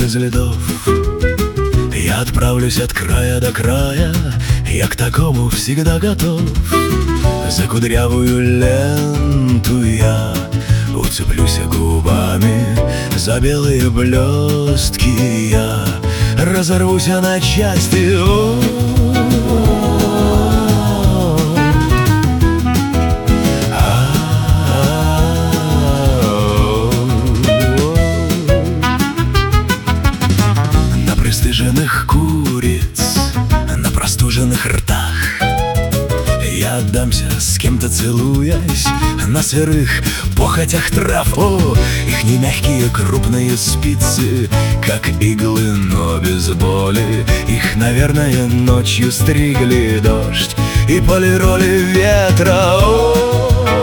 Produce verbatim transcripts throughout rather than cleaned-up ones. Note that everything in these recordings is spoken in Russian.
без льдов. Я отправлюсь от края до края, я к такому всегда готов. За кудрявую ленту я уцеплюсь губами, за белые блестки я разорвусь на части. На пристыженных куриц, на простуженных ртах я отдамся, с кем-то целуясь, на сырых похотях трав. О, их не мягкие крупные спицы, как иглы, но без боли. Их, наверное, ночью стригли дождь и полироли ветра. О,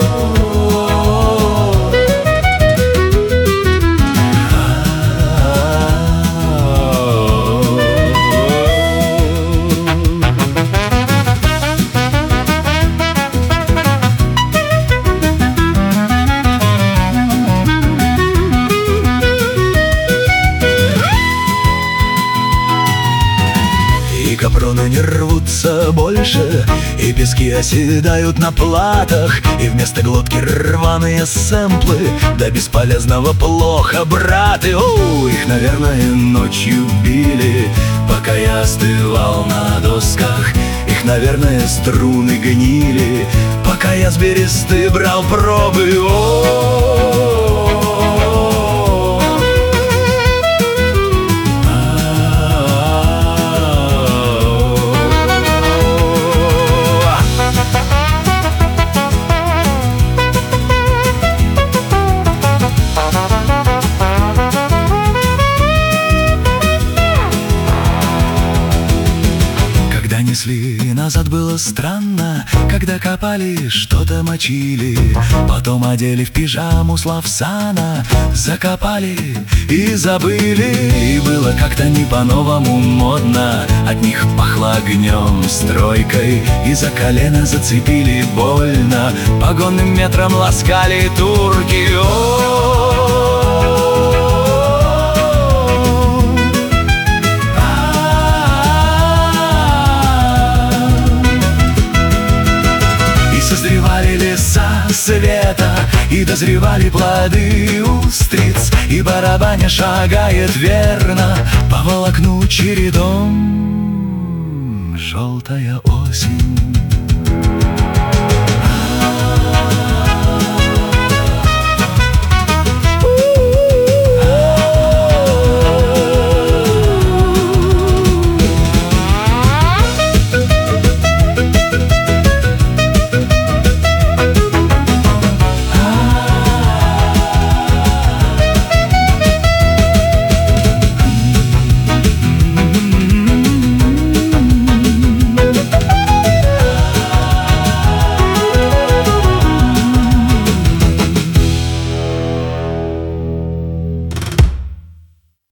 и капроны не рвутся больше, и пески оседают на платах, и вместо глотки рваные сэмплы, да бесполезного плохо, брат. И о, их, наверное, ночью били, пока я остывал на досках. Их, наверное, струны гнили, пока я с бересты брал пробы. О, несли назад, было странно, когда копали, что-то мочили, потом одели в пижаму с Лавсана, закопали и забыли. И было как-то не по-новому модно, от них пахло огнем, стройкой, и за колено зацепили больно, погонным метром ласкали турки. О, созревали леса света, и дозревали плоды устриц, и барабаня шагает верно по волокну чередом желтая осень.